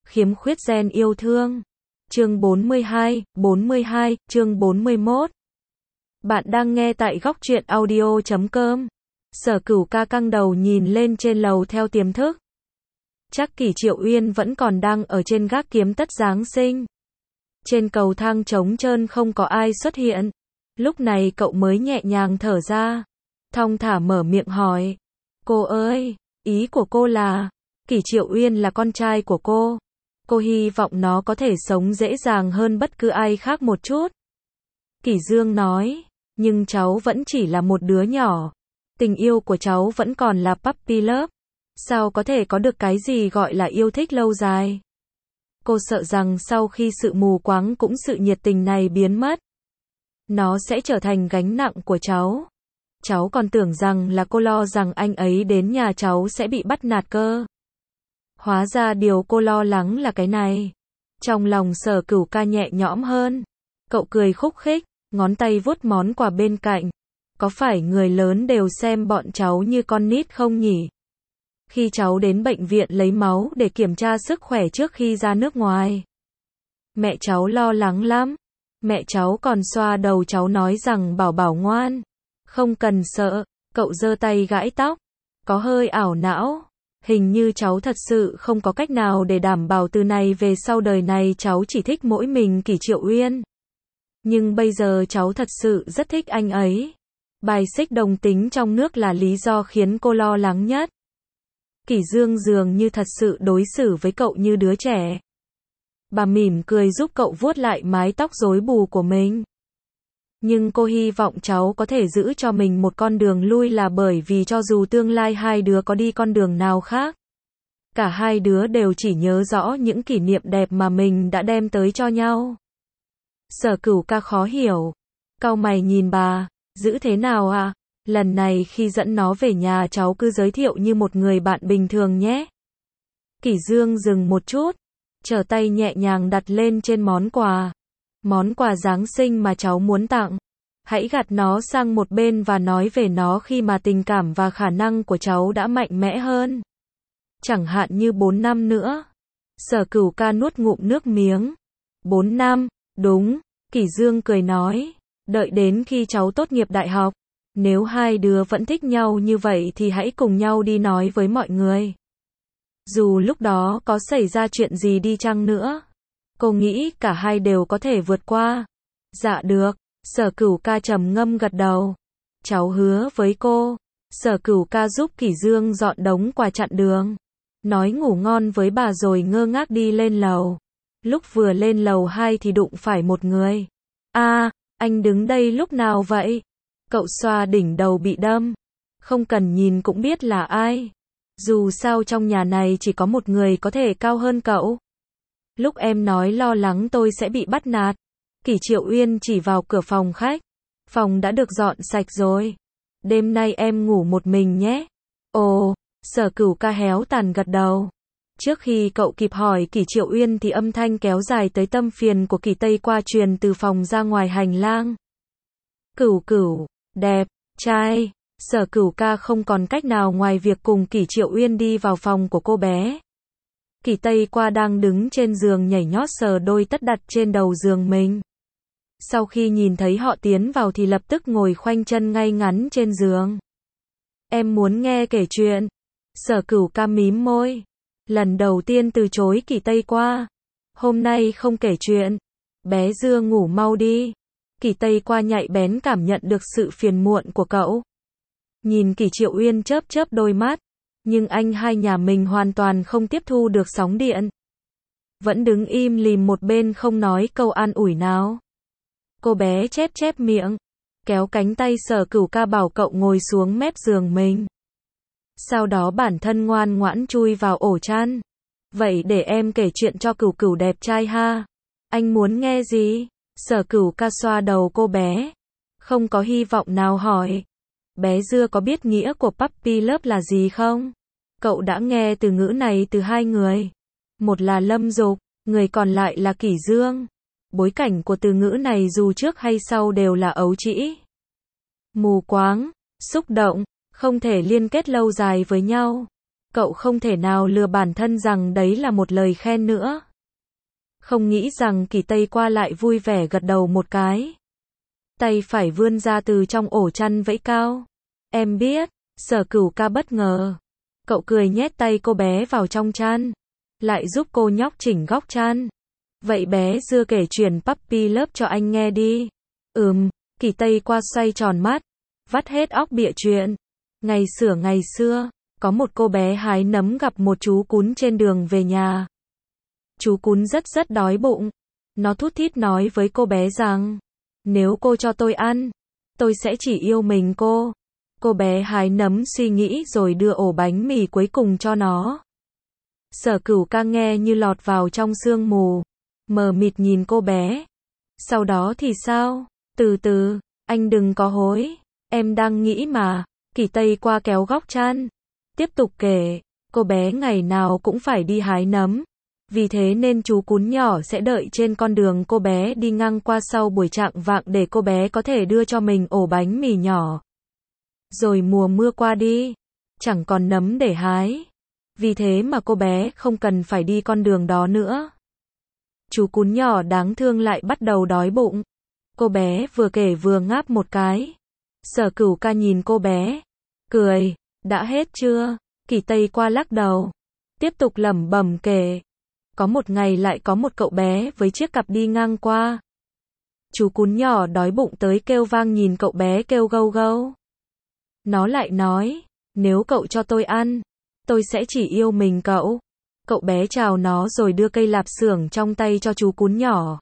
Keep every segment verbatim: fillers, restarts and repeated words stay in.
Khiếm khuyết gen yêu thương. Chương bốn mươi hai, bốn mươi hai, chương bốn mươi mốt. Bạn đang nghe tại góc truyện audio chấm com. Sở Cửu ca căng đầu nhìn lên trên lầu theo tiềm thức. Chắc Kỷ Triệu Uyên vẫn còn đang ở trên gác kiếm tất Giáng sinh. Trên cầu thang trống trơn không có ai xuất hiện. Lúc này cậu mới nhẹ nhàng thở ra. Thong thả mở miệng hỏi. Cô ơi, ý của cô là, Kỷ Triệu Uyên là con trai của cô. Cô hy vọng nó có thể sống dễ dàng hơn bất cứ ai khác một chút. Kỷ Dương nói, nhưng cháu vẫn chỉ là một đứa nhỏ. Tình yêu của cháu vẫn còn là puppy love. Sao có thể có được cái gì gọi là yêu thích lâu dài? Cô sợ rằng sau khi sự mù quáng cũng sự nhiệt tình này biến mất, nó sẽ trở thành gánh nặng của cháu. Cháu còn tưởng rằng là cô lo rằng anh ấy đến nhà cháu sẽ bị bắt nạt cơ. Hóa ra điều cô lo lắng là cái này. Trong lòng Sở Cửu ca nhẹ nhõm hơn. Cậu cười khúc khích, ngón tay vuốt món quà bên cạnh. Có phải người lớn đều xem bọn cháu như con nít không nhỉ? Khi cháu đến bệnh viện lấy máu để kiểm tra sức khỏe trước khi ra nước ngoài, mẹ cháu lo lắng lắm. Mẹ cháu còn xoa đầu cháu nói rằng bảo bảo ngoan, không cần sợ. Cậu giơ tay gãi tóc, có hơi ảo não. Hình như cháu thật sự không có cách nào để đảm bảo từ này về sau đời này cháu chỉ thích mỗi mình Kỷ Triệu Uyên. Nhưng bây giờ cháu thật sự rất thích anh ấy. Bài xích đồng tính trong nước là lý do khiến cô lo lắng nhất. Kỷ Dương dường như thật sự đối xử với cậu như đứa trẻ. Bà mỉm cười giúp cậu vuốt lại mái tóc rối bù của mình. Nhưng cô hy vọng cháu có thể giữ cho mình một con đường lui, là bởi vì cho dù tương lai hai đứa có đi con đường nào khác, cả hai đứa đều chỉ nhớ rõ những kỷ niệm đẹp mà mình đã đem tới cho nhau. Sở Cửu ca khó hiểu. Cau mày nhìn bà, giữ thế nào à? Lần này khi dẫn nó về nhà cháu cứ giới thiệu như một người bạn bình thường nhé. Kỷ Dương dừng một chút, trở tay nhẹ nhàng đặt lên trên món quà. Món quà Giáng sinh mà cháu muốn tặng. Hãy gạt nó sang một bên và nói về nó khi mà tình cảm và khả năng của cháu đã mạnh mẽ hơn. Chẳng hạn như bốn năm nữa. Sở Cửu ca nuốt ngụm nước miếng. bốn năm, đúng. Kỷ Dương cười nói. Đợi đến khi cháu tốt nghiệp đại học. Nếu hai đứa vẫn thích nhau như vậy thì hãy cùng nhau đi nói với mọi người. Dù lúc đó có xảy ra chuyện gì đi chăng nữa, cô nghĩ cả hai đều có thể vượt qua. Dạ được. Sở Cửu ca trầm ngâm gật đầu. Cháu hứa với cô. Sở Cửu ca giúp Kỷ Dương dọn đống quà chặn đường. Nói ngủ ngon với bà rồi ngơ ngác đi lên lầu. Lúc vừa lên lầu hai thì đụng phải một người. A, à, anh đứng đây lúc nào vậy? Cậu xoa đỉnh đầu bị đâm. Không cần nhìn cũng biết là ai. Dù sao trong nhà này chỉ có một người có thể cao hơn cậu. Lúc em nói lo lắng tôi sẽ bị bắt nạt, Kỷ Triệu Uyên chỉ vào cửa phòng khách. Phòng đã được dọn sạch rồi. Đêm nay em ngủ một mình nhé. Ồ, Sở Cửu ca héo tàn gật đầu. Trước khi cậu kịp hỏi Kỷ Triệu Uyên thì âm thanh kéo dài tới tâm phiền của Kỷ Tây qua truyền từ phòng ra ngoài hành lang. Cửu Cửu, đẹp, trai. Sở Cửu ca không còn cách nào ngoài việc cùng Kỷ Triệu Uyên đi vào phòng của cô bé. Kỷ Tây qua đang đứng trên giường nhảy nhót sờ đôi tất đặt trên đầu giường mình. Sau khi nhìn thấy họ tiến vào thì lập tức ngồi khoanh chân ngay ngắn trên giường. Em muốn nghe kể chuyện. Sở Cửu ca mím môi. Lần đầu tiên từ chối Kỷ Tây qua. Hôm nay không kể chuyện. Bé dưa ngủ mau đi. Kỷ Tây qua nhạy bén cảm nhận được sự phiền muộn của cậu. Nhìn Kỷ Triệu Uyên chớp chớp đôi mắt. Nhưng anh hai nhà mình hoàn toàn không tiếp thu được sóng điện. Vẫn đứng im lìm một bên không nói câu an ủi nào. Cô bé chép chép miệng. Kéo cánh tay Sở Cửu ca bảo cậu ngồi xuống mép giường mình. Sau đó bản thân ngoan ngoãn chui vào ổ chăn. Vậy để em kể chuyện cho Cửu Cửu đẹp trai ha. Anh muốn nghe gì? Sở Cửu ca xoa đầu cô bé. Không có hy vọng nào hỏi. Bé dưa có biết nghĩa của puppy love là gì không? Cậu đã nghe từ ngữ này từ hai người. Một là Lâm Dục, người còn lại là Kỷ Dương. Bối cảnh của từ ngữ này dù trước hay sau đều là ấu trĩ, mù quáng, xúc động, không thể liên kết lâu dài với nhau. Cậu không thể nào lừa bản thân rằng đấy là một lời khen nữa. Không nghĩ rằng Kỳ Tây qua lại vui vẻ gật đầu một cái. Tay phải vươn ra từ trong ổ chăn vẫy cao. Em biết, Sở Cửu ca bất ngờ. Cậu cười nhét tay cô bé vào trong chăn. Lại giúp cô nhóc chỉnh góc chăn. Vậy bé dưa kể chuyện Puppy Love cho anh nghe đi. Ừm, Kỳ Tây qua xoay tròn mắt. Vắt hết óc bịa chuyện. Ngày xưa ngày xưa, có một cô bé hái nấm gặp một chú cún trên đường về nhà. Chú cún rất rất đói bụng. Nó thút thít nói với cô bé rằng, nếu cô cho tôi ăn, tôi sẽ chỉ yêu mình cô. Cô bé hái nấm suy nghĩ rồi đưa ổ bánh mì cuối cùng cho nó. Sở Cửu ca nghe như lọt vào trong sương mù, mờ mịt nhìn cô bé. Sau đó thì sao? Từ từ, anh đừng có hối. Em đang nghĩ mà. Kỳ Tây qua kéo góc chăn. Tiếp tục kể, cô bé ngày nào cũng phải đi hái nấm. Vì thế nên chú cún nhỏ sẽ đợi trên con đường cô bé đi ngang qua sau buổi chạng vạng để cô bé có thể đưa cho mình ổ bánh mì nhỏ. Rồi mùa mưa qua đi, chẳng còn nấm để hái. Vì thế mà cô bé không cần phải đi con đường đó nữa. Chú cún nhỏ đáng thương lại bắt đầu đói bụng. Cô bé vừa kể vừa ngáp một cái. Sở Cửu ca nhìn cô bé, cười, đã hết chưa? Kỳ Tây qua lắc đầu, tiếp tục lẩm bẩm kể. Có một ngày lại có một cậu bé với chiếc cặp đi ngang qua. Chú cún nhỏ đói bụng tới kêu vang nhìn cậu bé kêu gâu gâu. Nó lại nói, nếu cậu cho tôi ăn, tôi sẽ chỉ yêu mình cậu. Cậu bé chào nó rồi đưa cây lạp xưởng trong tay cho chú cún nhỏ.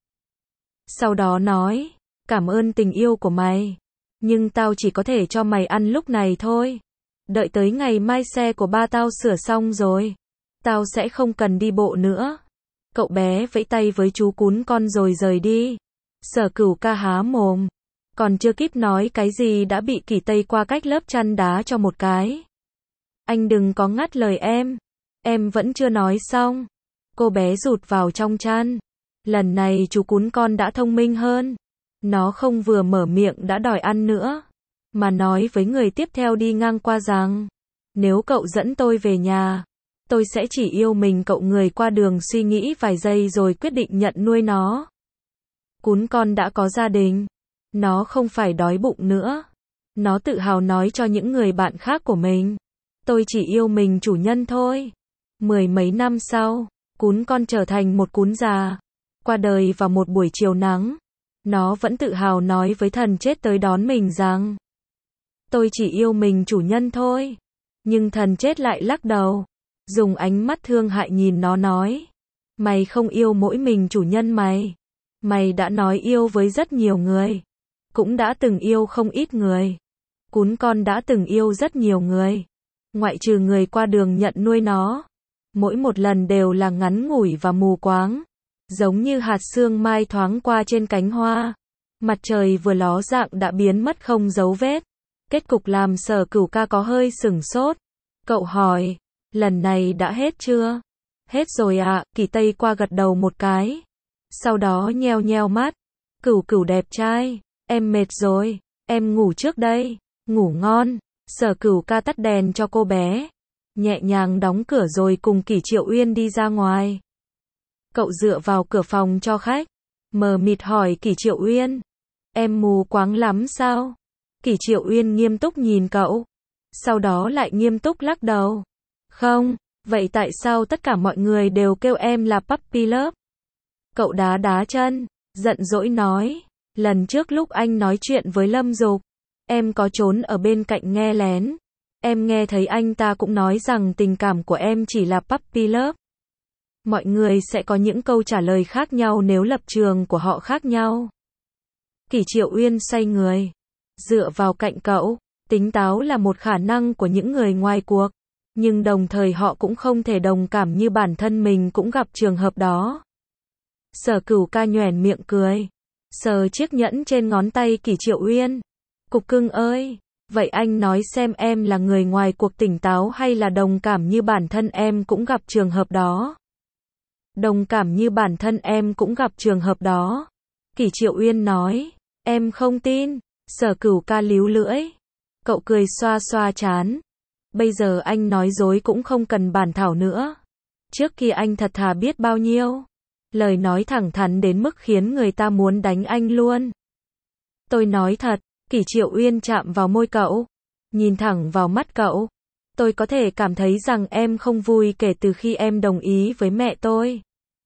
Sau đó nói, cảm ơn tình yêu của mày. Nhưng tao chỉ có thể cho mày ăn lúc này thôi. Đợi tới ngày mai xe của ba tao sửa xong rồi, tao sẽ không cần đi bộ nữa. Cậu bé vẫy tay với chú cún con rồi rời đi. Sở Cửu ca há mồm, còn chưa kịp nói cái gì đã bị Kỳ Tây qua cách lớp chăn đá cho một cái. Anh đừng có ngắt lời em. Em vẫn chưa nói xong. Cô bé rụt vào trong chăn. Lần này chú cún con đã thông minh hơn. Nó không vừa mở miệng đã đòi ăn nữa, mà nói với người tiếp theo đi ngang qua rằng, nếu cậu dẫn tôi về nhà, tôi sẽ chỉ yêu mình cậu. Người qua đường suy nghĩ vài giây rồi quyết định nhận nuôi nó. Cún con đã có gia đình. Nó không phải đói bụng nữa. Nó tự hào nói cho những người bạn khác của mình, tôi chỉ yêu mình chủ nhân thôi. Mười mấy năm sau, cún con trở thành một cún già, qua đời vào một buổi chiều nắng. Nó vẫn tự hào nói với thần chết tới đón mình rằng, tôi chỉ yêu mình chủ nhân thôi. Nhưng thần chết lại lắc đầu, dùng ánh mắt thương hại nhìn nó nói, mày không yêu mỗi mình chủ nhân mày. Mày đã nói yêu với rất nhiều người, cũng đã từng yêu không ít người. Cún con đã từng yêu rất nhiều người, ngoại trừ người qua đường nhận nuôi nó. Mỗi một lần đều là ngắn ngủi và mù quáng, giống như hạt sương mai thoáng qua trên cánh hoa. Mặt trời vừa ló dạng đã biến mất không dấu vết. Kết cục làm Sở Cửu ca có hơi sửng sốt. Cậu hỏi, lần này đã hết chưa? Hết rồi ạ. Kỳ Tây qua gật đầu một cái. Sau đó nheo nheo mắt. Cửu Cửu đẹp trai, em mệt rồi, em ngủ trước đây. Ngủ ngon. Sở Cửu ca tắt đèn cho cô bé, nhẹ nhàng đóng cửa rồi cùng Kỷ Triệu Uyên đi ra ngoài. Cậu dựa vào cửa phòng cho khách, mờ mịt hỏi Kỷ Triệu Uyên, em mù quáng lắm sao? Kỷ Triệu Uyên nghiêm túc nhìn cậu, sau đó lại nghiêm túc lắc đầu. Không, vậy tại sao tất cả mọi người đều kêu em là Puppy Love? Cậu đá đá chân, giận dỗi nói, lần trước lúc anh nói chuyện với Lâm Dục, em có trốn ở bên cạnh nghe lén. Em nghe thấy anh ta cũng nói rằng tình cảm của em chỉ là Puppy Love. Mọi người sẽ có những câu trả lời khác nhau nếu lập trường của họ khác nhau. Kỷ Triệu Uyên xoay người, dựa vào cạnh cậu. Tính táo là một khả năng của những người ngoài cuộc, nhưng đồng thời họ cũng không thể đồng cảm như bản thân mình cũng gặp trường hợp đó. Sở Cửu ca nhoẻn miệng cười, sờ chiếc nhẫn trên ngón tay Kỷ Triệu Uyên. Cục cưng ơi, vậy anh nói xem em là người ngoài cuộc tỉnh táo hay là đồng cảm như bản thân em cũng gặp trường hợp đó? Đồng cảm như bản thân em cũng gặp trường hợp đó. Kỷ Triệu Uyên nói, em không tin. Sở Cửu ca líu lưỡi. Cậu cười xoa xoa trán. Bây giờ anh nói dối cũng không cần bản thảo nữa. Trước kia anh thật thà biết bao nhiêu. Lời nói thẳng thắn đến mức khiến người ta muốn đánh anh luôn. Tôi nói thật, Kỷ Triệu Uyên chạm vào môi cậu, nhìn thẳng vào mắt cậu. Tôi có thể cảm thấy rằng em không vui kể từ khi em đồng ý với mẹ tôi.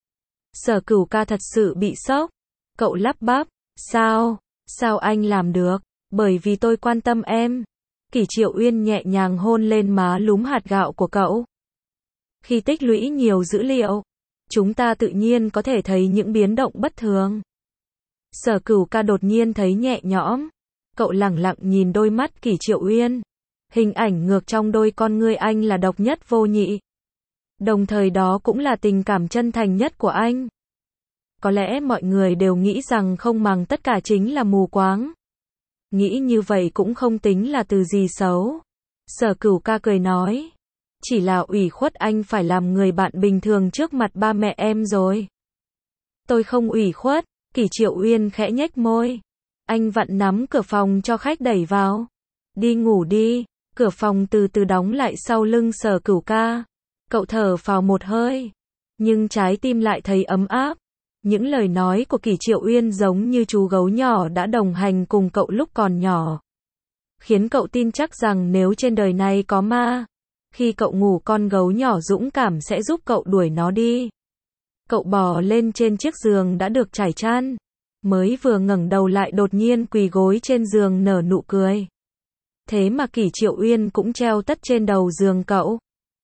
Sở Cửu Ca thật sự bị sốc. Cậu lắp bắp, sao, sao anh làm được, bởi vì tôi quan tâm em. Kỷ Triệu Uyên nhẹ nhàng hôn lên má lúm hạt gạo của cậu. Khi tích lũy nhiều dữ liệu, chúng ta tự nhiên có thể thấy những biến động bất thường. Sở Cửu Ca đột nhiên thấy nhẹ nhõm. Cậu lẳng lặng nhìn đôi mắt Kỷ Triệu Uyên. Hình ảnh ngược trong đôi con ngươi anh là độc nhất vô nhị. Đồng thời đó cũng là tình cảm chân thành nhất của anh. Có lẽ mọi người đều nghĩ rằng không màng tất cả chính là mù quáng. Nghĩ như vậy cũng không tính là từ gì xấu. Sở Cửu Ca cười nói. Chỉ là ủy khuất anh phải làm người bạn bình thường trước mặt ba mẹ em rồi. Tôi không ủy khuất. Kỷ Triệu Uyên khẽ nhếch môi. Anh vặn nắm cửa phòng cho khách đẩy vào. Đi ngủ đi. Cửa phòng từ từ đóng lại sau lưng Sở Cửu Ca. Cậu thở phào một hơi. Nhưng trái tim lại thấy ấm áp. Những lời nói của Kỷ Triệu Uyên giống như chú gấu nhỏ đã đồng hành cùng cậu lúc còn nhỏ. Khiến cậu tin chắc rằng nếu trên đời này có ma, khi cậu ngủ con gấu nhỏ dũng cảm sẽ giúp cậu đuổi nó đi. Cậu bò lên trên chiếc giường đã được trải chăn. Mới vừa ngẩng đầu lại đột nhiên quỳ gối trên giường nở nụ cười. Thế mà Kỷ Triệu Uyên cũng treo tất trên đầu giường cậu.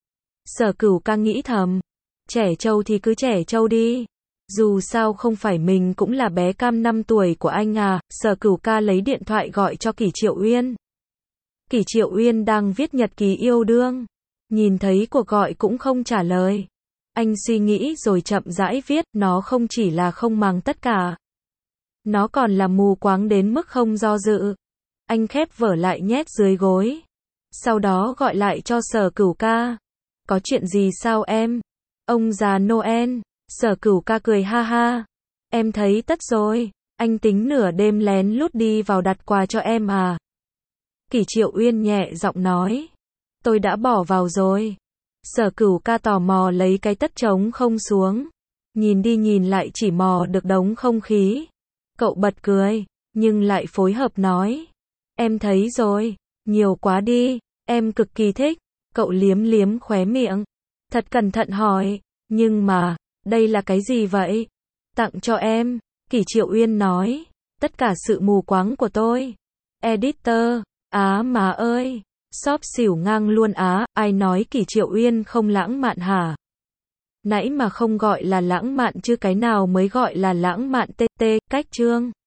Sở Cửu Ca nghĩ thầm. Trẻ trâu thì cứ trẻ trâu đi. Dù sao không phải mình cũng là bé cam năm tuổi của anh à. Sở Cửu Ca lấy điện thoại gọi cho Kỷ Triệu Uyên. Kỷ Triệu Uyên đang viết nhật ký yêu đương. Nhìn thấy cuộc gọi cũng không trả lời. Anh suy nghĩ rồi chậm rãi viết. Nó không chỉ là không màng tất cả. Nó còn là mù quáng đến mức không do dự. Anh khép vở lại nhét dưới gối. Sau đó gọi lại cho Sở Cửu Ca. Có chuyện gì sao em? Ông già Noel. Sở Cửu Ca cười ha ha. Em thấy tất rồi. Anh tính nửa đêm lén lút đi vào đặt quà cho em à? Kỷ Triệu Uyên nhẹ giọng nói. Tôi đã bỏ vào rồi. Sở Cửu Ca tò mò lấy cái tất trống không xuống. Nhìn đi nhìn lại chỉ mò được đống không khí. Cậu bật cười, nhưng lại phối hợp nói. Em thấy rồi, nhiều quá đi, em cực kỳ thích. Cậu liếm liếm khóe miệng. Thật cẩn thận hỏi, nhưng mà, đây là cái gì vậy? Tặng cho em, Kỷ Triệu Uyên nói. Tất cả sự mù quáng của tôi. Editor, á má ơi, xóp xỉu ngang luôn á, ai nói Kỷ Triệu Uyên không lãng mạn hả? Nãy mà không gọi là lãng mạn chứ cái nào mới gọi là lãng mạn tê tê, cách chương.